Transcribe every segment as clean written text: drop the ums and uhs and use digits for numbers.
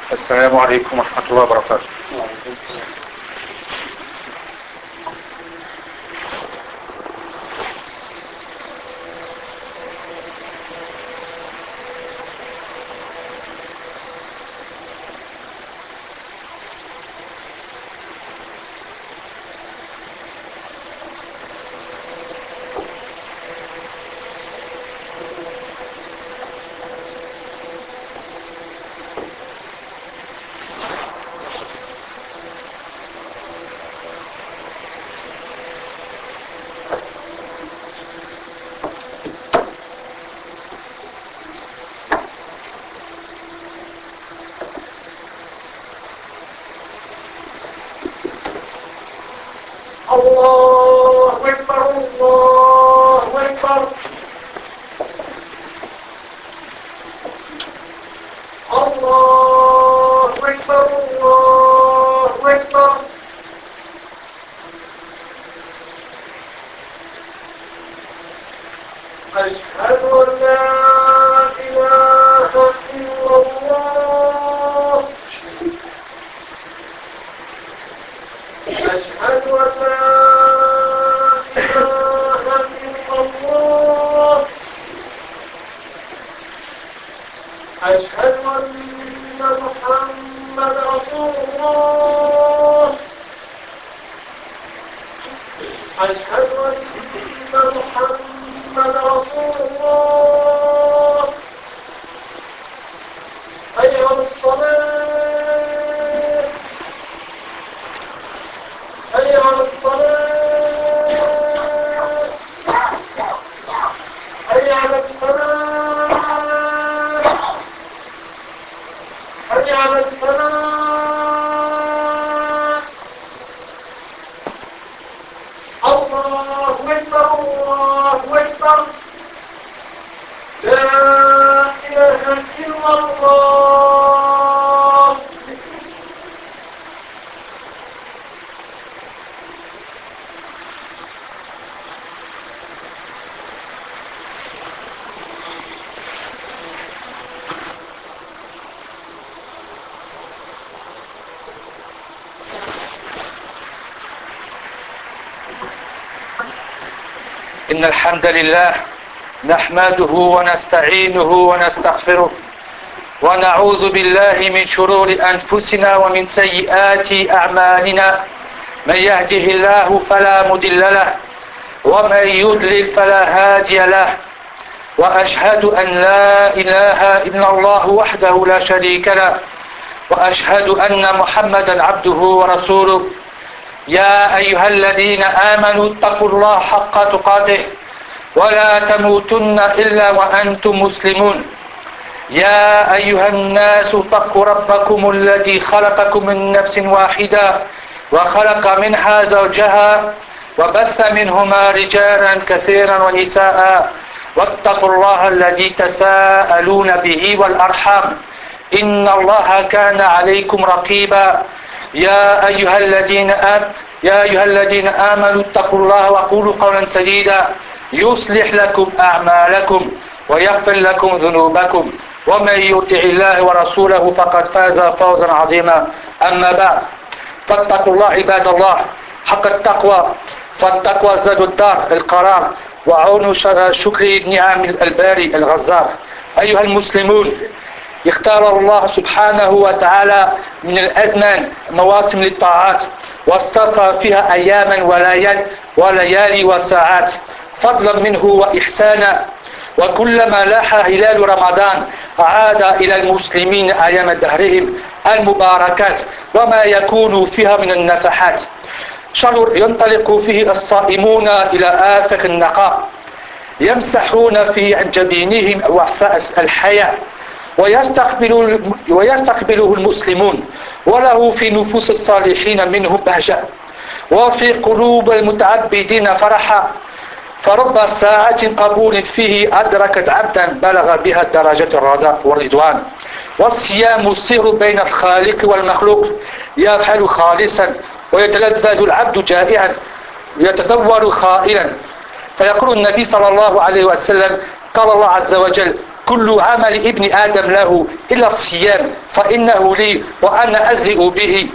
السلام عليكم ورحمة الله وبركاته. الله أكبر الله أكبر الله أكبر الله أكبر أشهد أن لا إله إلا الله أشهد أن لا إله إلا الله أشهد أن محمد رسول الله أشهد أن محمد رسول الله حي على الصلاة حي على الصلاة حي على الصلاة حي على الصلاة الله أكبر الله أكبر لا إله إلا الله إن الحمد لله نحمده ونستعينه ونستغفره ونعوذ بالله من شرور أنفسنا ومن سيئات أعمالنا. من يهده الله فلا مضل له ومن يضلل فلا هادي له، وأشهد أن لا إله إلا الله وحده لا شريك له، وأشهد أن محمدا عبده ورسوله. يا أيها الذين آمنوا اتقوا الله حق تقاته ولا تموتن إلا وأنتم مسلمون. يا أيها الناس اتقوا ربكم الذي خلقكم من نفس واحدة وخلق منها زوجها وبث منهما رجالا كثيرا ونساء، واتقوا الله الذي تساءلون به والأرحام إن الله كان عليكم رقيبا. يا أيها الذين آمنوا اتقوا الله وقولوا قولا سديدا يصلح لكم أعمالكم ويغفر لكم ذنوبكم، ومن يطع الله ورسوله فقد فاز فوزا عظيما. أما بعد، فاتقوا الله عباد الله حق التقوى، فالتقوى زاد الدار القرار وعون شكر نعم الباري الغزار. أيها المسلمون، اختار الله سبحانه وتعالى من الأزمان مواسم للطاعات، واصطفى فيها أياما وليالي وساعات فضلا منه وإحسانا. وكلما لاح هلال رمضان عاد إلى المسلمين أيام دهرهم المباركات وما يكون فيها من النفحات. شهر ينطلق فيه الصائمون إلى آفاق النقاء، يمسحون فيه عن جبينهم وفأس الحياة، ويستقبله المسلمون، وله في نفوس الصالحين منه بهجة، وفي قلوب المتعبدين فرحا. فرب ساعة قبول فيه أدركت عبدا بلغ بها درجة الرضا والرضوان. والصيام السير بين الخالق والمخلوق، يفعل خالصا ويتلذذ العبد جائعا، يتدور خائلا. فيقول النبي صلى الله عليه وسلم: قال الله عز وجل: كل عمل ابن آدم له إلا الصيام فإنه لي وأنا أجزئ به.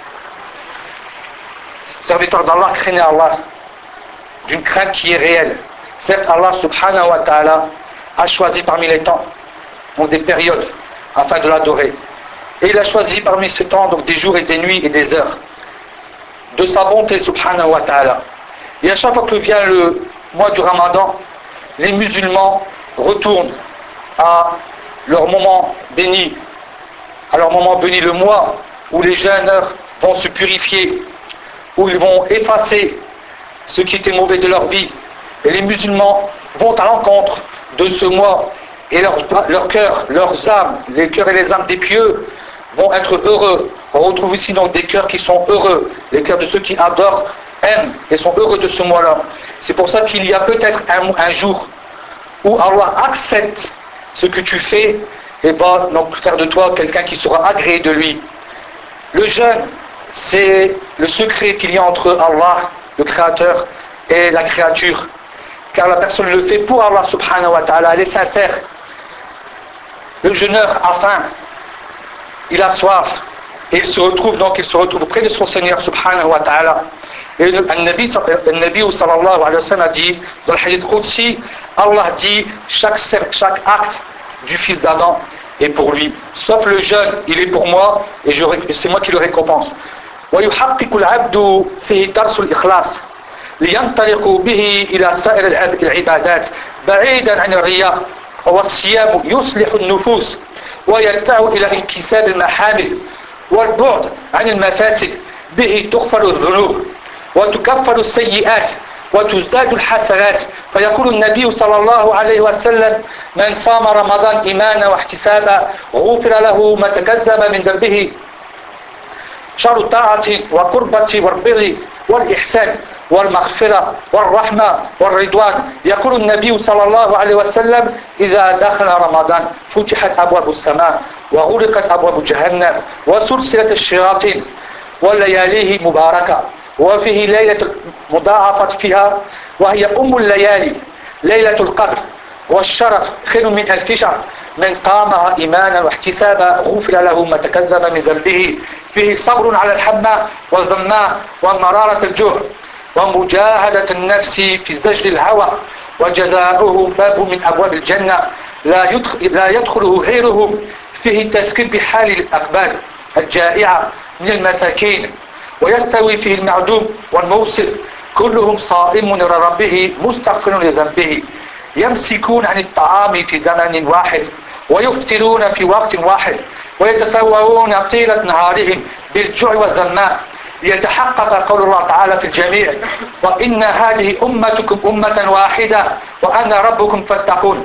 Serviteur d'Allah, craignez Allah d'une crainte qui est réelle. Certes, Allah subhanahu wa ta'ala a choisi parmi les temps, donc des périodes, afin de l'adorer. Et il a choisi parmi ces temps, donc des jours et des nuits et des heures, de sa bonté subhanahu wa ta'ala. Et à chaque fois que vient le mois du Ramadan, les musulmans retournent à leur moment béni, à leur moment béni, le mois où les jeûneurs vont se purifier, où ils vont effacer ce qui était mauvais de leur vie. Et les musulmans vont à l'encontre de ce mois et leur cœur, leurs âmes, les cœurs et les âmes des pieux vont être heureux. On retrouve ici donc des cœurs qui sont heureux, les cœurs de ceux qui adorent, aiment et sont heureux de ce mois-là. C'est pour ça qu'il y a peut-être un jour où Allah accepte ce que tu fais et va donc faire de toi quelqu'un qui sera agréé de lui. Le jeûne, c'est le secret qu'il y a entre Allah, le Créateur, et la créature. Car la personne le fait pour Allah subhanahu wa ta'ala, elle est sincère. Le jeûneur a faim, il a soif, et il se retrouve près de son Seigneur subhanahu wa ta'ala. Et le Nabi sallallahu alayhi wa sallam a dit, dans le hadith Qudsi, Allah dit, chaque acte du fils d'Adam est pour lui. Sauf le jeûne, il est pour moi, et c'est moi qui le récompense. ويحقق العبد فيه درس الإخلاص لينطلق به إلى سائر العبادات بعيدا عن الرياء. والصيام يصلح النفوس ويدفع إلى انكساب المحامد والبعد عن المفاسد به تغفر الذنوب وتكفر السيئات وتزداد الحسنات. فيقول النبي صلى الله عليه وسلم من صام رمضان إيمانا واحتسابا غفر له ما تقدم من ذنبه شر الطاعة وقربة والبر والإحسان والمغفرة والرحمة والرضوان. يقول النبي صلى الله عليه وسلم إذا دخل رمضان فتحت أبواب السماء وغلقت أبواب جهنم وسلسلة الشياطين واللياليه مباركة وفيه ليلة مضاعفة فيها وهي أم الليالي ليلة القدر والشرف خير من 1000 شهر. من قامها إيمانا واحتسابا غفر له ما تقدم من ذنبه. فيه صبر على الحمى والظماء ومرارة الجوع ومجاهدة النفس في زجر الهوى وجزاؤه باب من أبواب الجنة لا يدخله غيره. فيه تذكير بحال الأقبال الجائعة من المساكين ويستوي فيه المعدوم والموسر كلهم صائم لربه مستغفر لذنبه. يمسكون عن الطعام في زمن واحد ويفطرون في وقت واحد ويتسوون طيلة نهارهم بالجوع والظماء ليتحقق قول الله تعالى في الجميع وإن هذه أمتكم أمة واحدة وأنا ربكم فاتقون.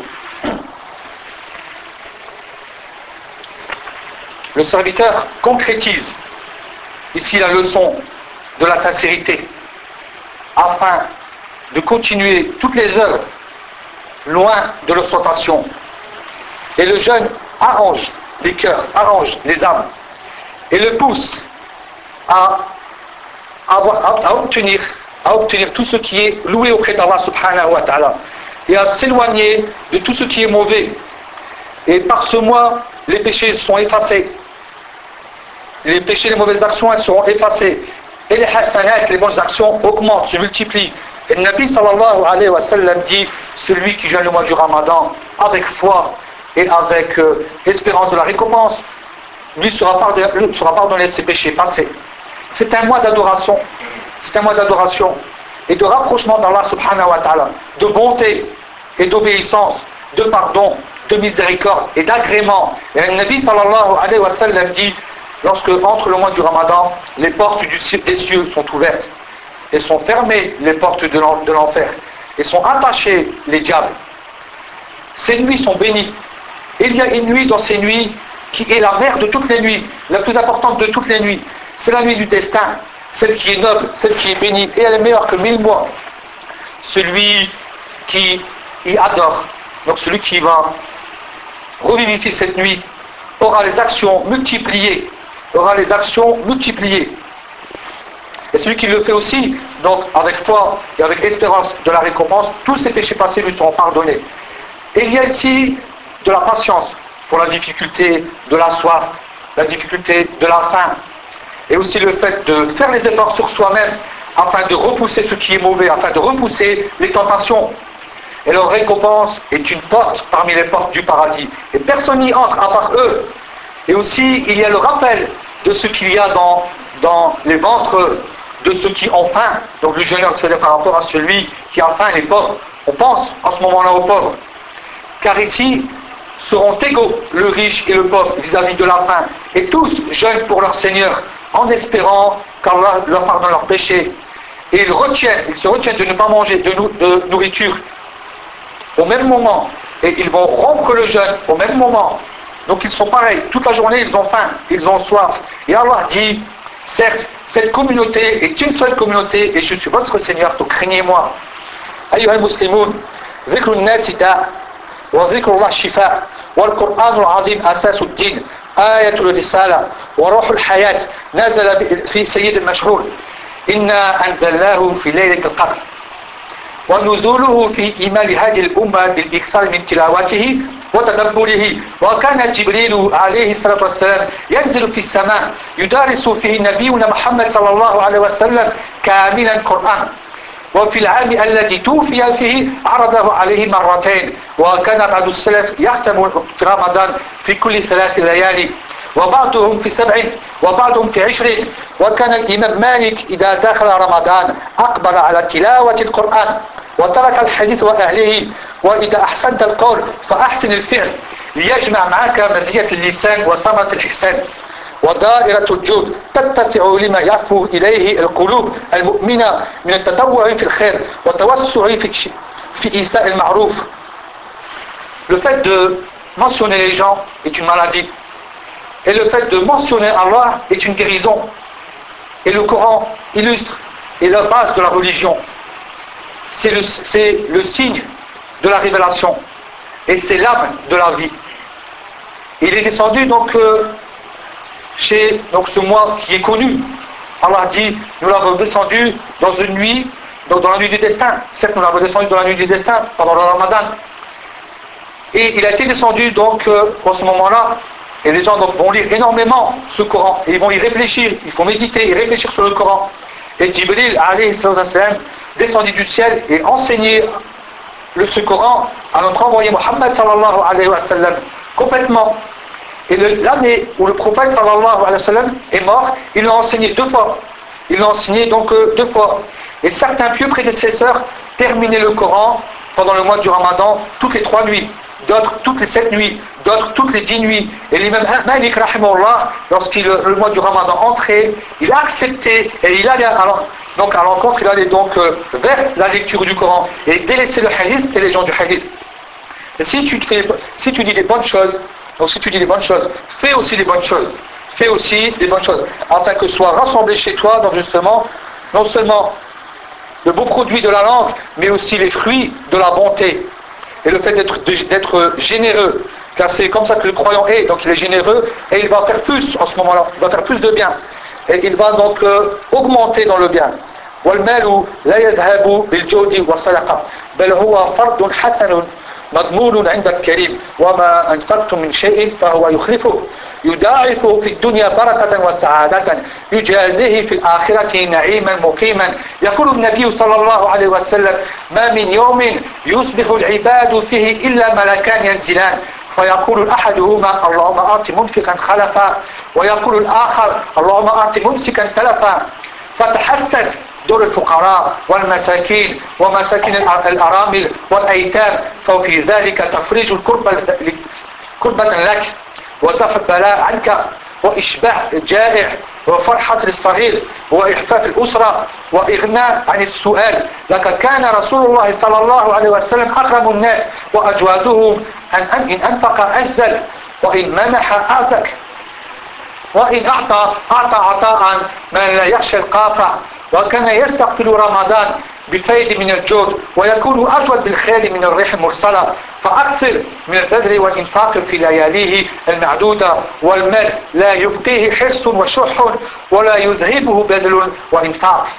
Le serviteur concrétise ici la leçon de la sincérité afin de continuer toutes les œuvres loin de l'ostentation. Et le jeûne arrange les cœurs, arrange les âmes et le pousse à obtenir tout ce qui est loué auprès d'Allah subhanahu wa ta'ala et à s'éloigner de tout ce qui est mauvais. Et par ce mois, les péchés sont effacés. Les péchés, les mauvaises actions, elles seront effacées. Et les hasanat, les bonnes actions augmentent, se multiplient. Et le Nabi sallallahu alayhi wa sallam dit, celui qui jeûne le mois du Ramadan avec foi et avec espérance de la récompense, lui sera pardonné ses péchés passés. C'est un mois d'adoration. C'est un mois d'adoration et de rapprochement d'Allah subhanahu wa ta'ala, de bonté et d'obéissance, de pardon, de miséricorde et d'agrément. Et le Nabi sallallahu alayhi wa sallam dit, lorsque entre le mois du Ramadan, les portes des cieux sont ouvertes et sont fermées les portes de l'enfer et sont attachés les diables. Ces nuits sont bénies. Il y a une nuit dans ces nuits qui est la mère de toutes les nuits, la plus importante de toutes les nuits. C'est la nuit du destin, celle qui est noble, celle qui est bénie, et elle est meilleure que 1000 mois. Celui qui y adore, donc celui qui va revivifier cette nuit, aura les actions multipliées, Et celui qui le fait aussi, donc avec foi et avec espérance de la récompense, tous ses péchés passés lui seront pardonnés. Et il y a ici de la patience pour la difficulté de la soif, la difficulté de la faim, et aussi le fait de faire les efforts sur soi-même afin de repousser ce qui est mauvais, afin de repousser les tentations. Et leur récompense est une porte parmi les portes du paradis. Et personne n'y entre à part eux. Et aussi, il y a le rappel de ce qu'il y a dans les ventres de ceux qui ont faim. Donc le jeûneur, c'est par rapport à celui qui a faim, les pauvres. On pense en ce moment-là aux pauvres. Car ici, seront égaux le riche et le pauvre vis-à-vis de la faim. Et tous jeûnent pour leur Seigneur, en espérant qu'Allah leur pardonne leurs péchés. Et ils se retiennent de ne pas manger de nourriture au même moment. Et ils vont rompre le jeûne au même moment. Donc ils sont pareils. Toute la journée, ils ont faim, ils ont soif. Et Allah dit, certes, cette communauté est une seule communauté et je suis votre Seigneur, donc craignez-moi. أيها المسلمون ذكر الناس داء وذكر الله شفاء والقرآن العظيم أساس الدين آية الرسالة وروح الحياة نزل في سيد المشهور إنا أنزلناه في ليلة القدر ونزوله في إيمان هذه الأمة بالإكثار من تلاوته وتدبره وكان جبريل عليه الصلاة والسلام ينزل في السماء يدارس فيه نبينا محمد صلى الله عليه وسلم كاملا القرآن وفي العام الذي توفي فيه عرضه عليه مرتين وكان بعض السلف يختم في رمضان في كل 3 ليالي وبعضهم في 7 وبعضهم في 20 وكان الإمام مالك إذا دخل رمضان أقبل على تلاوة القرآن وترك الحديث وأهله وإذا أحسنت القول فأحسن الفعل ليجمع معك مزية اللسان وثمرة الإحسان ودائرة الجود تتسع لما يعفو إليه القلوب المؤمنة من التطوع في الخير والتوسع في إيساء المعروف. Le fait de mentionner les gens est une maladie. Et le fait de mentionner Allah est une guérison. Et le Coran illustre et la base de la religion. C'est le signe de la révélation. Et c'est l'âme de la vie. Il est descendu donc chez ce mois qui est connu. Allah dit, nous l'avons descendu dans une nuit, donc dans la nuit du destin. Certes, nous l'avons descendu dans la nuit du destin, pendant le Ramadan. Et il a été descendu donc en ce moment-là, et les gens donc, vont lire énormément ce Coran, et ils vont y réfléchir, il faut méditer et réfléchir sur le Coran. Et Jibril, alayhi salam, descendu du ciel et enseigné ce Coran à notre envoyé Muhammad sallallahu alayhi wa sallam, complètement. Et l'année où le prophète sallallahu alayhi wa sallam est mort, il l'a enseigné 2 fois. Il l'a enseigné donc 2 fois. Et certains pieux prédécesseurs terminaient le Coran pendant le mois du Ramadan toutes les 3 nuits, d'autres toutes les 7 nuits, d'autres toutes les 10 nuits. Et l'imam Malik rahimahullah, lorsqu'il le mois du Ramadan entrait, il a accepté et il allait donc à l'encontre, il allait donc vers la lecture du Coran et délaisser le hadith et les gens du hadith. Et si tu dis des bonnes choses, donc si tu dis des bonnes choses, fais aussi des bonnes choses. Fais aussi des bonnes choses. Afin que soit rassemblé chez toi, donc justement, non seulement le beau produit de la langue, mais aussi les fruits de la bonté. Et le fait d'être généreux. Car c'est comme ça que le croyant est. Donc il est généreux et il va faire plus en ce moment-là. Il va faire plus de bien. Et il va donc augmenter dans le bien. وَالْمَالُ لَا يَذْهَبُ بِالْجَوْدِ وَالصَّدَقَةِ بَلْ هُوَ فَرْضٌ حَسَنٌ مضمون عند الكريم وما أنفقتم من شيء فهو يخلفه يضاعفه في الدنيا بركة وسعادة يجازيه في الآخرة نعيما مقيما. يقول النبي صلى الله عليه وسلم ما من يوم يصبح العباد فيه إلا ملكان ينزلان فيقول أحدهما اللهم أعط منفقا خلفا ويقول الآخر اللهم أعط ممسكا تلفا فتحسس دور الفقراء والمساكين ومساكين الأرامل والأيتام ففي ذلك تفريج كربة لك ودفع البلاء عنك وإشباع الجائع وفرحة للصغير وإحفاف الأسرة وإغناء عن السؤال. لك كان رسول الله صلى الله عليه وسلم أكرم الناس وأجوادهم إن أنفق أجزل وإن منح أعتك وإن أعطى عطاء من لا يخشى القافع وكان يستقبل رمضان بفيض من الجود ويكون أجود بالخير من الريح المرسلة فأكثر من البذل والإنفاق في لياليه المعدودة والمال لا يبقيه حرص وشح ولا يذهبه بذل وإنفاق.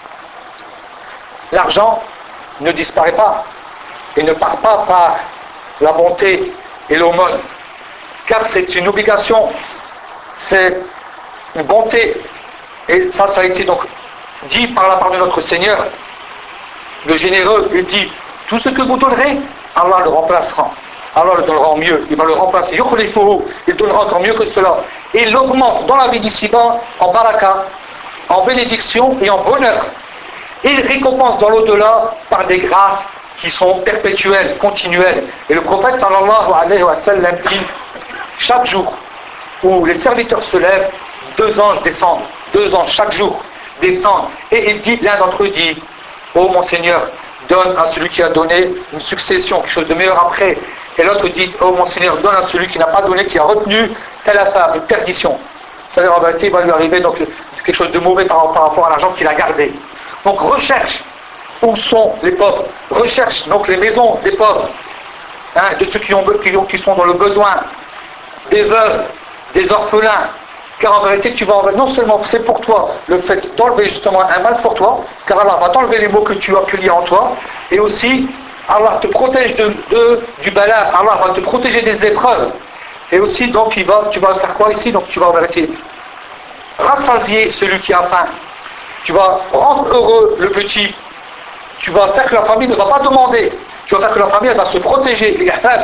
L'argent ne disparaît pas et ne part pas par la bonté et l'aumône. Car c'est une obligation, c'est une bonté. Et ça a été donc dit par la part de notre Seigneur. Le généreux, il dit, tout ce que vous donnerez, Allah le remplacera. Allah le donnera en mieux, il va le remplacer. Il donnera encore mieux que cela. Et il l'augmente dans la vie d'ici-bas en baraka, en bénédiction et en bonheur. Et il récompense dans l'au-delà par des grâces qui sont perpétuelles, continuelles. Et le prophète sallallahu alayhi wa sallam dit, chaque jour où les serviteurs se lèvent, 2 anges descendent. 2 anges chaque jour descendent. Et il dit, l'un d'entre eux dit, ô mon Seigneur, donne à celui qui a donné une succession, quelque chose de meilleur après. Et l'autre dit, oh mon Seigneur, donne à celui qui n'a pas donné, qui a retenu telle affaire, une perdition. C'est-à-dire en vérité, il va lui arriver donc quelque chose de mauvais par rapport à l'argent qu'il a gardé. Donc recherche où sont les pauvres. Recherche donc les maisons des pauvres, de ceux qui sont dans le besoin, des veuves, des orphelins. Car en vérité, tu vas enlever, non seulement c'est pour toi le fait d'enlever justement un mal pour toi, car Allah va t'enlever les maux que tu as qu'il y a en toi, et aussi Allah te protège du bala, Allah va te protéger des épreuves. Et aussi donc tu vas faire quoi ici? Donc tu vas en vérité rassasier celui qui a faim. Tu vas rendre heureux le petit. Tu vas faire que la famille ne va pas demander. Tu vas faire que la famille elle va se protéger.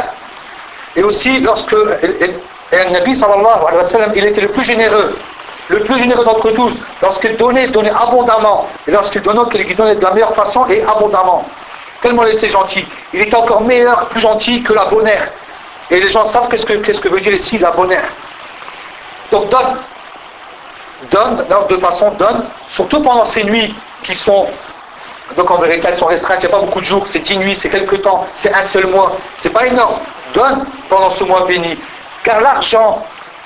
Et aussi lorsque le Nabi sallallahu alayhi wa sallam, il était le plus généreux d'entre tous. Lorsqu'il donnait abondamment. Et lorsqu'il donnait de la meilleure façon et abondamment. Tellement il était gentil. Il était encore meilleur, plus gentil que la bonne air. Et les gens savent qu'est-ce que veut dire ici la bonne air. Donc donne, de façon donne, surtout pendant ces nuits qui sont, donc en vérité elles sont restreintes, il n'y a pas beaucoup de jours, c'est 10 nuits, c'est quelques temps, c'est un seul mois, c'est pas énorme. Donne pendant ce mois béni. Car l'argent,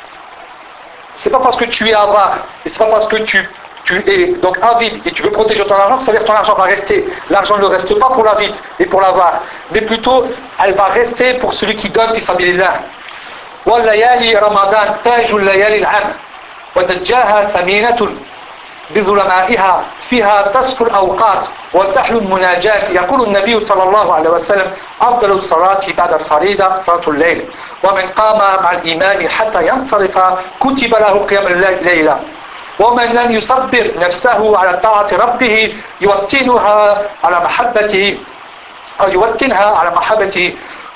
c'est pas parce que tu es avare, et c'est pas parce que tu es donc avide et tu veux protéger ton argent, ça veut dire que ton argent va rester. L'argent ne reste pas pour l'avide et pour l'avare, mais plutôt elle va rester pour celui qui donne fi sabilillah. والليالي رمضان تاج الليالي العام ودجاها ثمينة بظلمائها فيها تصفو الأوقات وتحلو المناجات. يقول النبي صلى الله عليه وسلم أفضل الصلاة بعد الفريضة صلاة الليل ومن قام مع الإمام حتى ينصرف كتب له قيام الليلة ومن لم يصبر نفسه على طاعة ربه يوطنها على محبته أو يوطنها على محبته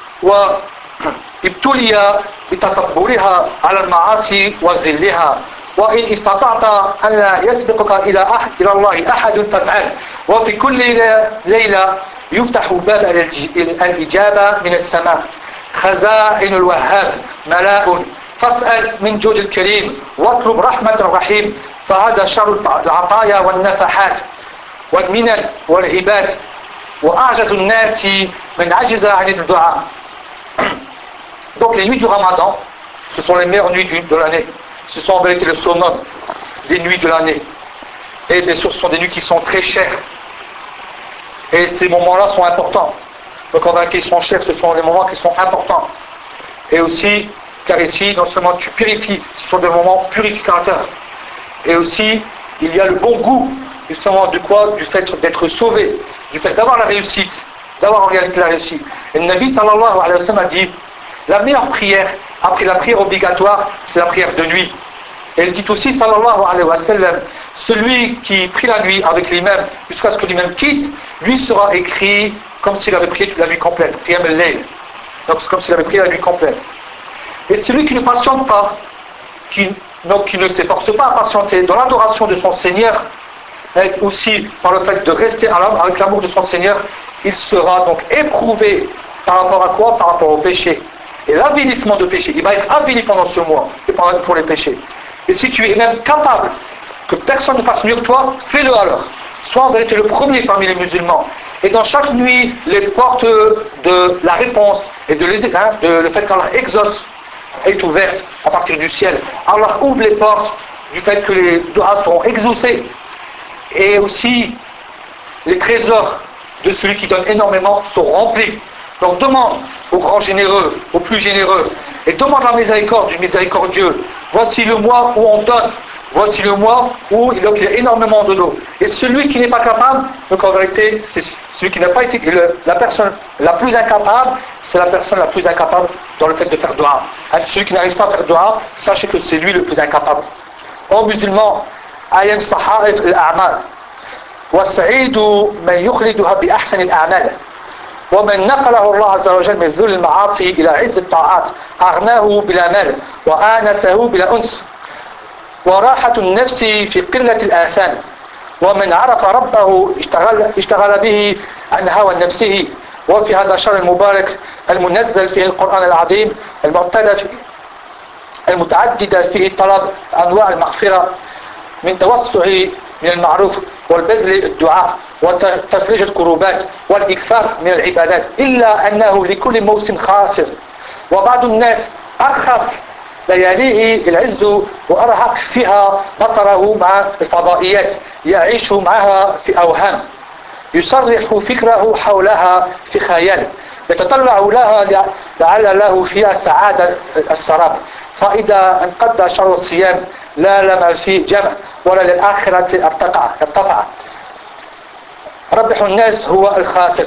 وابتلي بتصبرها على المعاصي وذلها. وإن استطعت أن لا يسبقك إلى الله أحد فافعل. وفي كل ليلة يفتح باب الإجابة من السماء خزائن الوهاب ملاء فاسأل من جود الكريم واطلب رحمة الرحيم. فهذا شر العطايا والنفحات والمنن والهبات وأعجز الناس من عجز عن الدعاء. Donc les nuits du Ramadan, ce sont les meilleures nuits de l'année. Ce sont en vérité le summum des nuits de l'année. Et bien sûr, ce sont des nuits qui sont très chères. Et ces moments-là sont importants. Donc en vérité, ils sont chers, ce sont des moments qui sont importants. Et aussi, car ici, non seulement tu purifies, ce sont des moments purificateurs. Et aussi, il y a le bon goût, justement, du fait d'être sauvé, du fait d'avoir la réussite, d'avoir en réalité la réussite. Et le Nabi sallallahu alayhi wa sallam a dit, la meilleure prière, après la prière obligatoire, c'est la prière de nuit. Et il dit aussi, sallallahu alayhi wa sallam, celui qui prie la nuit avec l'imam jusqu'à ce que l'imam quitte, lui sera écrit comme s'il avait prié toute la nuit complète, qiyam al-layl. Donc c'est comme s'il avait prié la nuit complète. Et celui qui ne patiente pas, qui ne s'efforce pas à patienter dans l'adoration de son Seigneur, et aussi par le fait de rester avec l'amour de son Seigneur, il sera donc éprouvé par rapport à quoi? Par rapport au péché. Et l'avilissement de péché, il va être avili pendant ce mois pour les péchés. Et si tu es même capable que personne ne fasse mieux que toi, fais-le alors. Sois en vérité le premier parmi les musulmans. Et dans chaque nuit, les portes de la réponse et le fait qu'Allah exauce est ouverte à partir du ciel. Allah ouvre les portes du fait que les doigts seront exaucés. Et aussi, les trésors de celui qui donne énormément sont remplis. Donc demande aux grands généreux, aux plus généreux, et demande la miséricorde du miséricordieux. Voici le mois où on donne. Voici le mois où il y a énormément de l'eau. Et celui qui n'est pas capable, donc en vérité, Celui qui n'a pas été... la personne la plus incapable, c'est la personne la plus incapable dans le fait de faire dua. Celui qui n'arrive pas à faire dua, sachez que c'est lui le plus incapable. Aux musulmans, ayam sahaif al-a'mal. والسعيد من يخلدها بأحسن الأعمال ومن نقله الله عز وجل من ذل المعاصي إلى عز الطاعات أغناه بلا مال وآنسه بلا أنس وراحة النفس في قلة الآثام ومن عرف ربه اشتغل به عن هوى نفسه وفي هذا الشهر المبارك المنزل فيه القرآن العظيم المتعددة فيه طلب أنواع المغفرة من توسع من المعروف والبذل الدعاء وتفريج الكروبات والإكثار من العبادات إلا أنه لكل موسم خاسر وبعض الناس أرخص لياليه العز وأرهق فيها بصره مع الفضائيات يعيش معها في أوهام يصرح فكره حولها في خيال يتطلع لها لعل له فيها سعادة السراب فإذا انقضى شهر الصيام لا لما فيه جمع ولا للآخرة ارتفع ربح الناس هو الخاسر.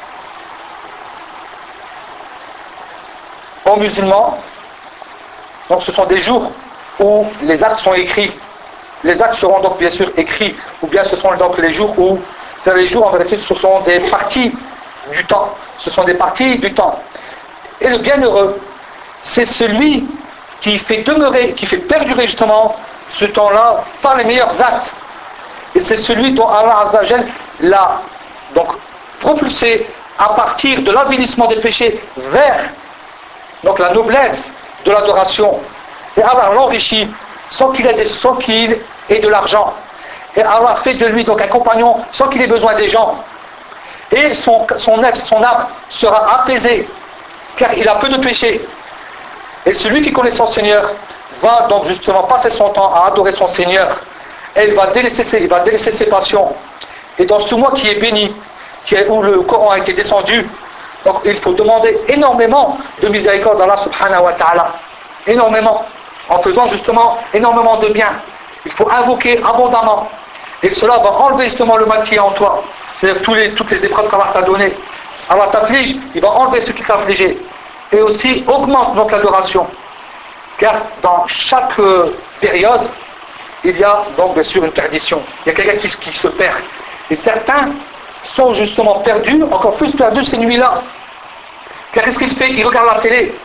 Aux musulmans, donc ce sont des jours où les actes sont écrits. Les actes seront donc bien sûr écrits, ou bien ce sont donc les jours où, c'est les jours en vérité, ce sont des parties du temps. Ce sont des parties du temps. Et le bienheureux, c'est celui qui fait demeurer, qui fait perdurer justement ce temps-là par les meilleurs actes. Et c'est celui dont Allah Azza wa Jal l'a donc propulsé à partir de l'avilissement des péchés vers donc la noblesse de l'adoration. Et Allah l'enrichit sans qu'il ait de l'argent. Et Allah fait de lui donc un compagnon sans qu'il ait besoin des gens. Et son âme sera apaisée car il a peu de péchés. Et celui qui connaît son Seigneur va donc justement passer son temps à adorer son Seigneur. Et il va délaisser ses passions. Et dans ce mois qui est béni, où le Coran a été descendu, donc il faut demander énormément de miséricorde d'Allah subhanahu wa ta'ala. Énormément. En faisant justement énormément de bien. Il faut invoquer abondamment. Et cela va enlever justement le mal qui est en toi. C'est-à-dire toutes les épreuves qu'Allah t'a données. Allah t'afflige, il va enlever ce qui t'a affligé. Et aussi augmente donc l'adoration. Car dans chaque période, il y a donc bien sûr une perdition. Il y a quelqu'un qui se perd. Et certains sont justement perdus, encore plus perdus ces nuits-là. Car qu'est-ce qu'il fait? Il regarde la télé.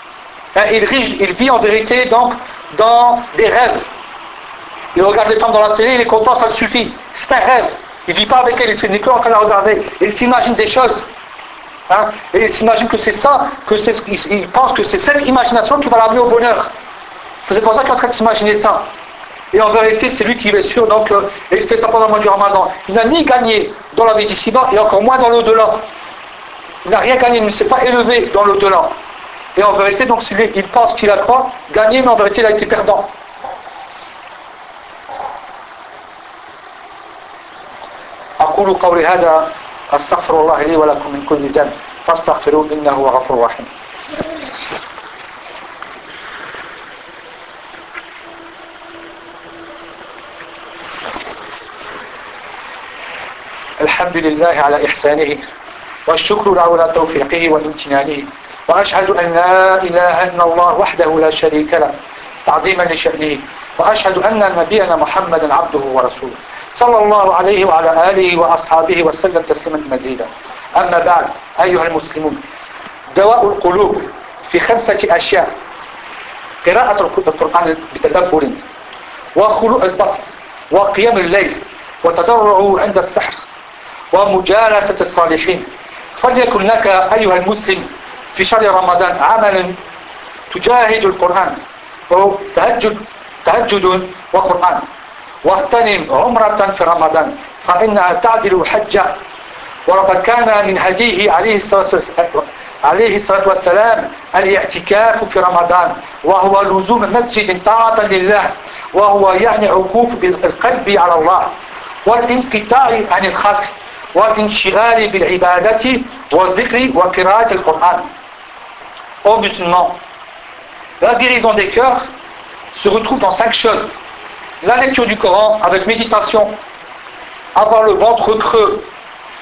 Il vit en vérité donc dans des rêves. Il regarde les femmes dans la télé, il est content, ça le suffit. C'est un rêve. Il ne vit pas avec elle, il n'est que en train de la regarder. Il s'imagine des choses. Et il s'imagine que c'est ça, il pense que c'est cette imagination qui va l'amener au bonheur. C'est pour ça qu'il est en train de s'imaginer ça. Et en vérité, c'est lui qui est sûr, donc, et il fait ça pendant le mois du Ramadan. Il n'a ni gagné dans la vie d'ici-bas, et encore moins dans l'au-delà. Il n'a rien gagné, il ne s'est pas élevé dans l'au-delà. Et en vérité, donc, il pense qu'il a quoi gagné, mais en vérité, il a été perdant. أقول قولي هذا أستغفر الله لي ولكم من كل ذنب فاستغفروه إنه هو غفور رحيم. الحمد لله على إحسانه والشكر له على توفيقه وامتنانه وأشهد أن لا إله إلا الله وحده لا شريك له تعظيما لشأنه وأشهد أن نبينا محمدا عبده ورسوله صلى الله عليه وعلى آله وأصحابه وسلم تسليما مزيدا. أما بعد أيها المسلمون، دواء القلوب في 5 أشياء: قراءة القرآن بتدبر وخلوء البطن وقيام الليل وتضرع عند السحر ومجالسة الصالحين. فليكن لك أيها المسلم في شهر رمضان عمل تجاهد القرآن وهو تهجد وقرآن، واغتنم عمرة في رمضان فإنها تعدل حجة. ولقد كان من هديه عليه الصلاة والسلام الاعتكاف في رمضان، وهو لزوم مسجد طاعة لله، وهو يعني عكوف بالقلب على الله والانقطاع عن الخلق والانشغال بالعبادة والذكر وقراءة القرآن. Aux musulmans, la guérison des cœurs se retrouve dans 5 choses: la lecture du Coran avec méditation, avoir le ventre creux,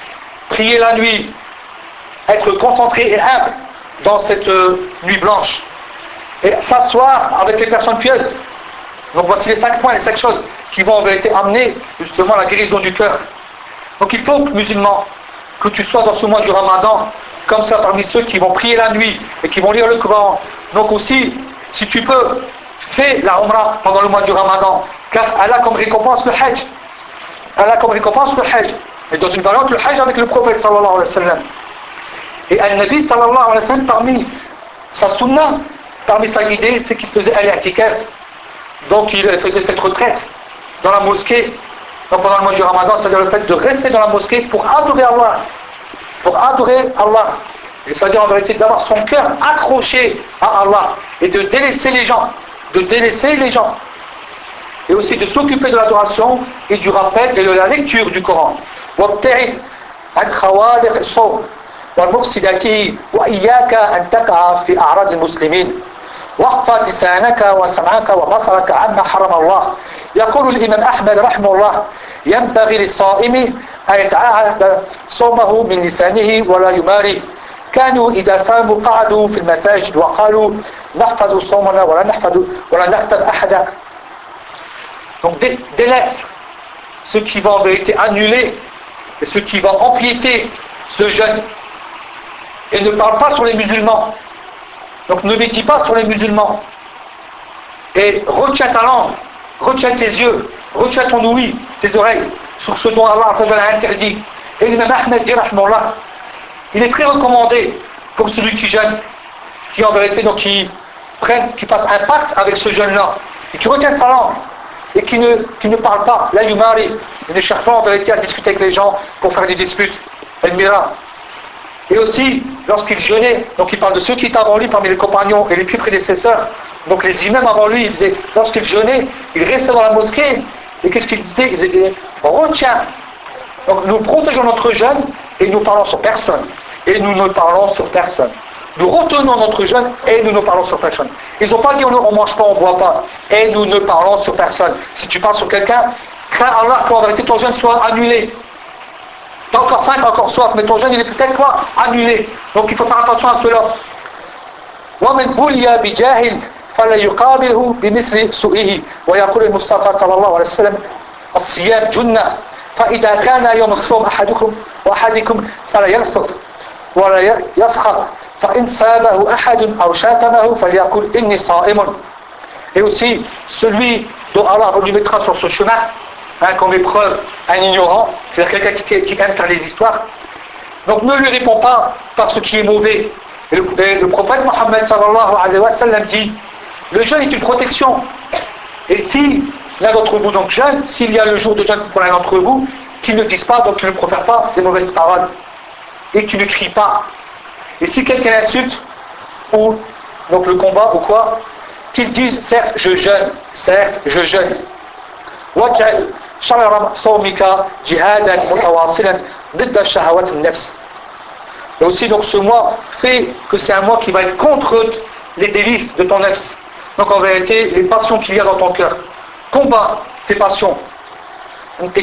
prier la nuit, être concentré et humble dans cette nuit blanche, et s'asseoir avec les personnes pieuses. Donc voici les 5 points, les 5 choses qui vont en vérité amener justement la guérison du cœur. Donc il faut, musulman, que tu sois dans ce mois du Ramadan, comme ça parmi ceux qui vont prier la nuit et qui vont lire le Coran. Donc aussi, si tu peux, fais la Umrah pendant le mois du Ramadan, car elle a comme récompense le Hajj. Elle a comme récompense le Hajj. Et dans une variante, le Hajj avec le prophète sallallahu alayhi wa sallam. Et Al-Nabi sallallahu alayhi wa sallam, parmi sa sunna, parmi sa idée, c'est qu'il faisait al-i'tikaf. Donc il faisait cette retraite dans la mosquée. Donc pendant le mois du Ramadan, c'est-à-dire le fait de rester dans la mosquée pour adorer Allah. Pour adorer Allah. Et c'est-à-dire en vérité d'avoir son cœur accroché à Allah et de délaisser les gens. De délaisser les gens. Et aussi de s'occuper de l'adoration et du rappel et de la lecture du Coran. وابتعد عن خوارق الصوم ومفسدته وإياك أن تقع في أعراض المسلمين واحفظ لسانك وسمعك وبصرك عما حرم الله. يقول الإمام أحمد رحمه الله ينبغي للصائم أن يتعاهد صومه من لسانه ولا يماري. كانوا إذا صاموا قعدوا في المساجد وقالوا نحفظ صومنا ولا نختم أحدا. Donc délaisse ce qui va en vérité annuler et ce qui va empiéter ce jeûne. Et ne parle pas sur les musulmans. Donc ne médite pas sur les musulmans. Et retiens ta langue, retiens tes yeux, retiens ton ouïe, tes oreilles, sur ce dont Allah a interdit. Et l'imam Ahmed dit, rahmallah, il est très recommandé pour celui qui jeûne, qui en vérité, donc qui fasse un pacte avec ce jeûne-là, et qui retient sa langue, et qui ne parle pas, la yumari, il ne cherche pas en vérité à discuter avec les gens pour faire des disputes, el mira. Et aussi, lorsqu'il jeûnait, donc il parle de ceux qui étaient avant lui parmi les compagnons et les plus prédécesseurs, donc les imams avant lui, il disait, lorsqu'il jeûnait, il restait dans la mosquée, et qu'est-ce qu'il disait? Ils disaient, retiens. Donc nous protégeons notre jeûne, et nous parlons sur personne. Et nous ne parlons sur personne. Nous retenons notre jeûne et nous ne parlons sur personne. Ils n'ont pas dit on ne mange pas, on ne boit pas. Et nous ne parlons sur personne. Si tu parles sur quelqu'un, crains Allah qu'en vérité ton jeûne soit annulé. T'as encore faim, t'as encore soif, mais ton jeûne il est peut-être quoi? Annulé. Donc il faut faire attention à cela. وَمَنْ بُلِيَ بِجَاهِلٍ فَلَا يُقَابِلْهُ بِمِثْلِ سُؤِهِ ويقول المصطفى صلى الله عليه وسلم الصيام جنة فإذا كان يوم الصوم أحدكم فلا يلفظ ولا يسخط فإن سابه أحد أو شاتمه فليقل إني صائم. Et aussi celui dont Allah lui mettra sur ce chemin comme épreuve un ignorant, c'est-à-dire quelqu'un qui aime faire les histoires, donc ne lui réponds pas par ce qui est mauvais. Et le prophète Mohammed sallallahu alayhi wa sallam dit, le jeûne est une protection. Et si l'un d'entre vous donc jeûne, s'il y a le jour de jeûne pour l'un d'entre vous, qu'il ne dise pas, donc qu'il ne profère pas des mauvaises paroles et qu'il ne crie pas. Et si quelqu'un insulte ou donc le combat ou quoi, qu'il dise certes je jeûne, certes je jeûne. واجعل شهر صومك جهادا متواصلا ضد الشهوات النفس. Et aussi donc ce mois fait que c'est un mois qui va être contre les délices de ton nefs. Donc en vérité les passions qu'il y a dans ton cœur. Combat tes passions. Donc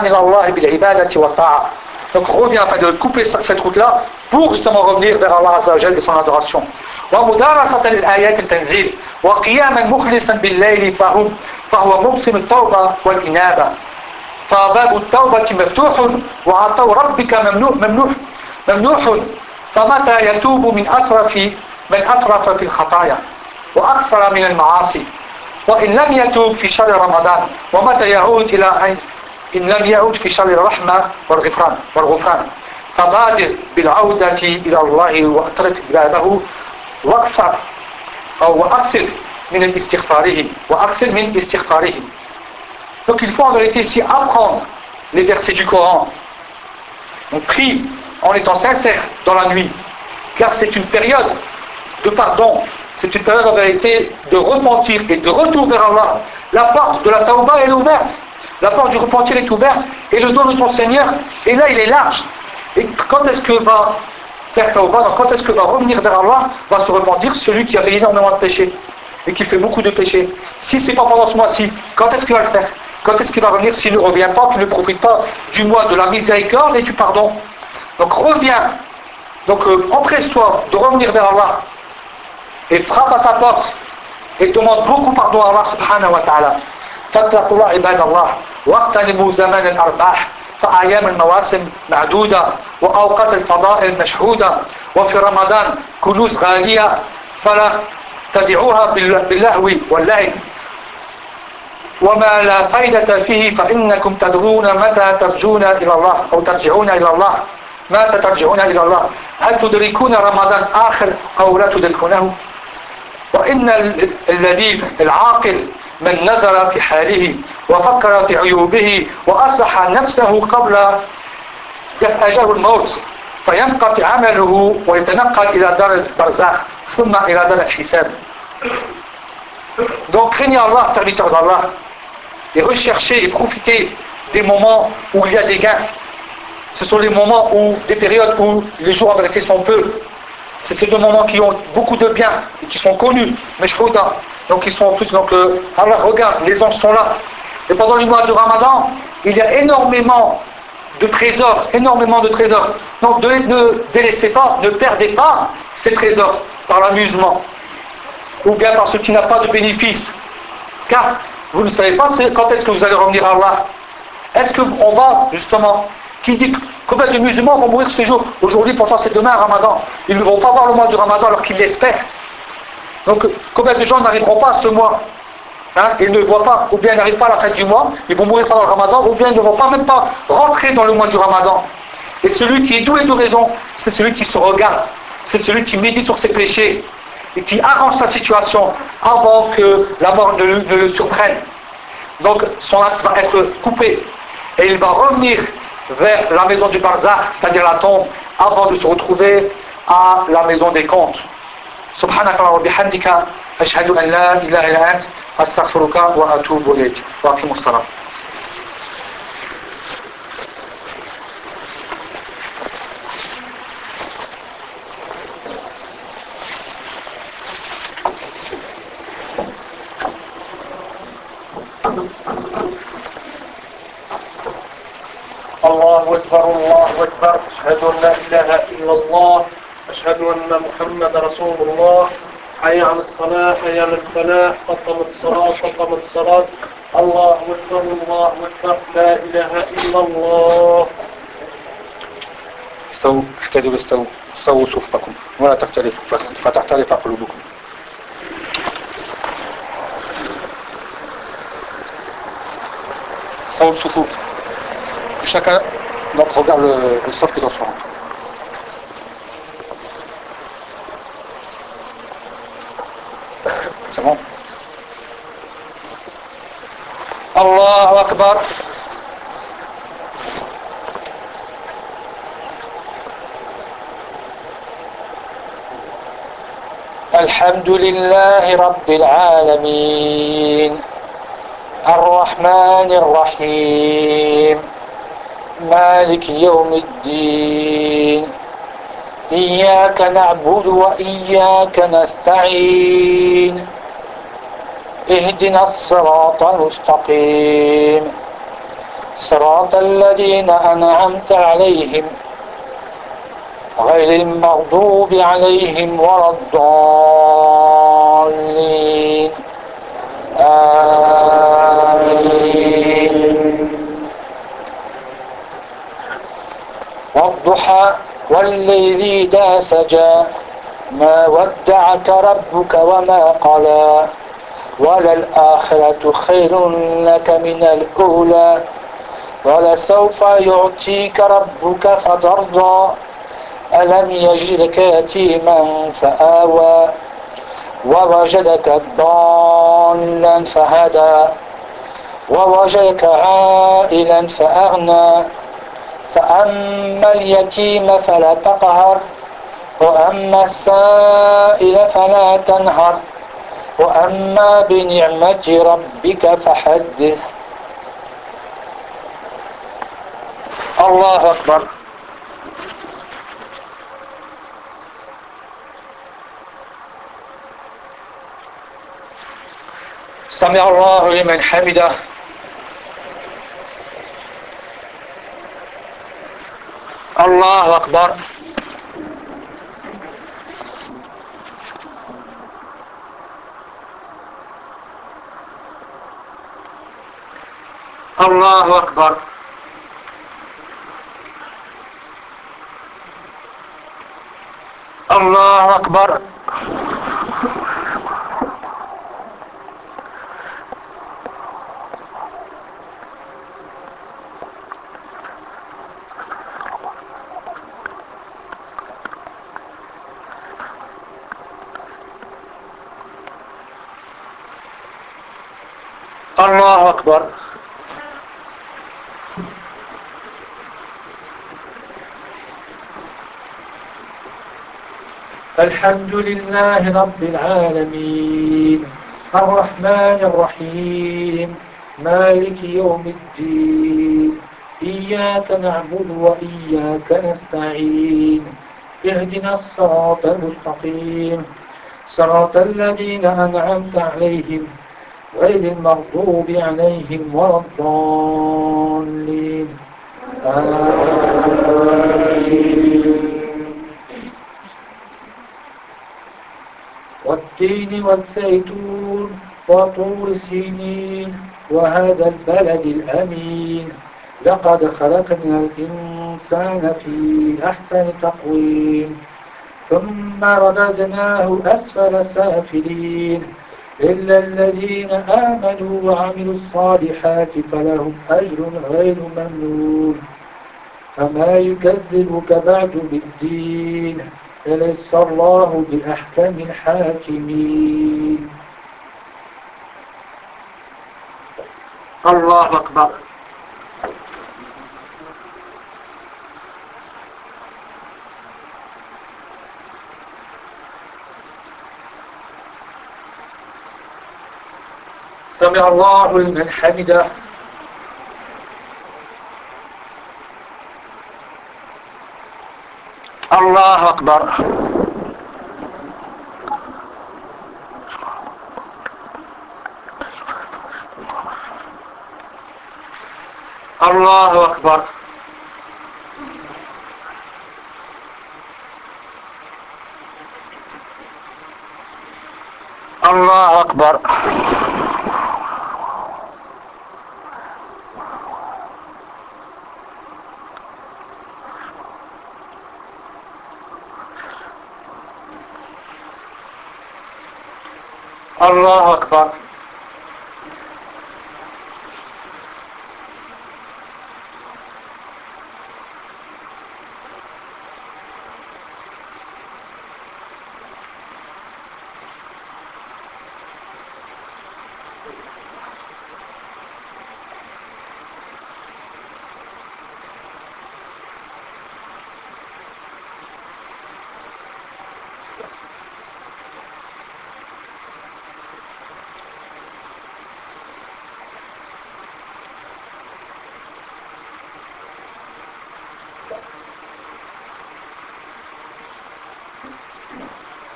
reviens afin de couper cette route-là pour justement revenir vers Allah Azza wa Jalla et son adoration. ومدارسة للآيات التنزيل وقياما مخلصا بالليل فهو موسم التوبة والإنابة. فباب التوبة مفتوح وعطاء ربك ممنوح فمتى يتوب من أسرف في الخطايا وأكثر من المعاصي وإن لم يتوب في شهر رمضان ومتى يعود إن لم يعود في شهر الرحمة والغفران فبادر بالعودة إلى الله وأطرق بابه وأكثر من استغفاره. Donc il faut en vérité ici apprendre les versets du Coran. On prie en étant sincère dans la nuit, car c'est une période de pardon, c'est une période en vérité de repentir et de retour vers Allah. La porte de la tauba est ouverte, la porte du repentir est ouverte, et le don de ton Seigneur, et là il est large. Et quand est-ce que va faire tauba, quand est-ce que va revenir vers Allah, va se repentir celui qui avait énormément de péchés et qui fait beaucoup de péchés. Si ce n'est pas pendant ce mois-ci, quand est-ce qu'il va le faire? Quand est-ce qu'il va revenir s'il ne revient pas, qu'il ne profite pas du mois de la miséricorde et du pardon? Donc reviens, donc empresse-toi de revenir vers Allah et frappe à sa porte et demande beaucoup pardon à Allah subhanahu wa ta'ala. فاتقوا الله عباد الله واغتنموا زمان الأرباح فأيام المواسم معدودة وأوقات الفضائل مشهودة وفي رمضان كنوز غالية فلا تدعوها باللهو واللعب وما لا فائدة فيه فإنكم تدرون متى ترجون إلى الله أو ترجعون إلى الله متى ترجعون إلى الله هل تدركون رمضان آخر أو لا تدركونه وإن الذي العاقل من نظر في حاله وفكر في عيوبه وأصلح نفسه قبل يفأجه الموت فينقطع عمله ويتنقل إلى دار البرزخ ثم إلى دار الحساب. Donc craignez Allah, serviteur d'Allah, et recherchez et profitez des moments où il y a des gains. Ce sont les moments où, des périodes où les jours en vérité sont peu. C'est ces deux moments qui ont beaucoup de biens et qui sont connus, meshhouda. Donc ils sont en plus, donc Allah regarde, les anges sont là. Et pendant le mois de Ramadan, il y a énormément de trésors, énormément de trésors. Donc ne délaissez pas, ne perdez pas ces trésors par l'amusement ou bien par ce qui n'a pas de bénéfice. Car vous ne savez pas quand est-ce que vous allez revenir à Allah. Est-ce qu'on va justement, qui dit combien de musulmans vont mourir ces jours? Aujourd'hui, pourtant c'est demain Ramadan. Ils ne vont pas voir le mois du Ramadan alors qu'ils l'espèrent. Donc combien de gens n'arriveront pas à ce mois? Ils ne voient pas, ou bien n'arrivent pas à la fin du mois, ils vont mourir pendant le Ramadan, ou bien ils ne vont pas même pas rentrer dans le mois du Ramadan. Et celui qui est doué de raison, c'est celui qui se regarde, c'est celui qui médite sur ses péchés et qui arrange sa situation avant que la mort ne le surprenne. Donc son acte va être coupé et il va revenir vers la maison du barzakh, c'est-à-dire la tombe, avant de se retrouver à la maison des comptes. Subhanaka wa bihamdika ashhadu an la ilaha illa ant astaghfiruka wa atubu ilayk. Wa aqimus salat. الله أكبر الله أكبر أشهد أن لا إله إلا الله أشهد أن محمد رسول الله حي على الصلاة حي على الفلاح قامت الصلاة قامت الصلاة الله أكبر الله أكبر لا إله إلا الله. استووا اعتدلوا استووا صفكم ولا تختلفوا فتختلف قلوبكم. استووا الصفوف. Chacun donc regarde le saf qui est dans son rang. C'est bon? Allahu Akbar. Alhamdulillahi Rabbil Alamin. Ar-Rahman Ar-Rahim. مالك يوم الدين إياك نعبد وإياك نستعين اهدنا الصراط المستقيم صراط الذين أنعمت عليهم غير المغضوب عليهم ولا الضالين آمين. والضحى والليل إذا سجى ما ودعك ربك وما قلى وللآخرة خير لك من الأولى ولسوف يعطيك ربك فترضى ألم يجدك يتيما فآوى ووجدك ضالا فهدى ووجدك عائلا فأغنى فأما اليتيم فلا تقهر وأما السائل فلا تنهر وأما بنعمة ربك فحدث. الله أكبر. سمع الله لمن حمده. الله أكبر. الله أكبر. الله أكبر. الله أكبر. الحمد لله رب العالمين الرحمن الرحيم مالك يوم الدين إياك نعبد وإياك نستعين اهدنا الصراط المستقيم صراط الذين أنعمت عليهم غير المغضوب عليهم ولا الضالين آمين. والتين والزيتون وطور سينين وهذا البلد الأمين لقد خلقنا الإنسان في أحسن تقويم ثم رددناه أسفل سافلين إلا الذين آمنوا وعملوا الصالحات فلهم أجر غير ممنون فما يكذبك بعد بالدين أليس الله بأحكم الحاكمين. الله أكبر. سمع الله لمن حمده. الله أكبر. الله أكبر. الله أكبر. الله أكبر.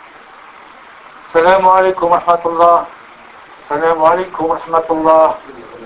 السلام عليكم ورحمة الله. السلام عليكم ورحمة الله.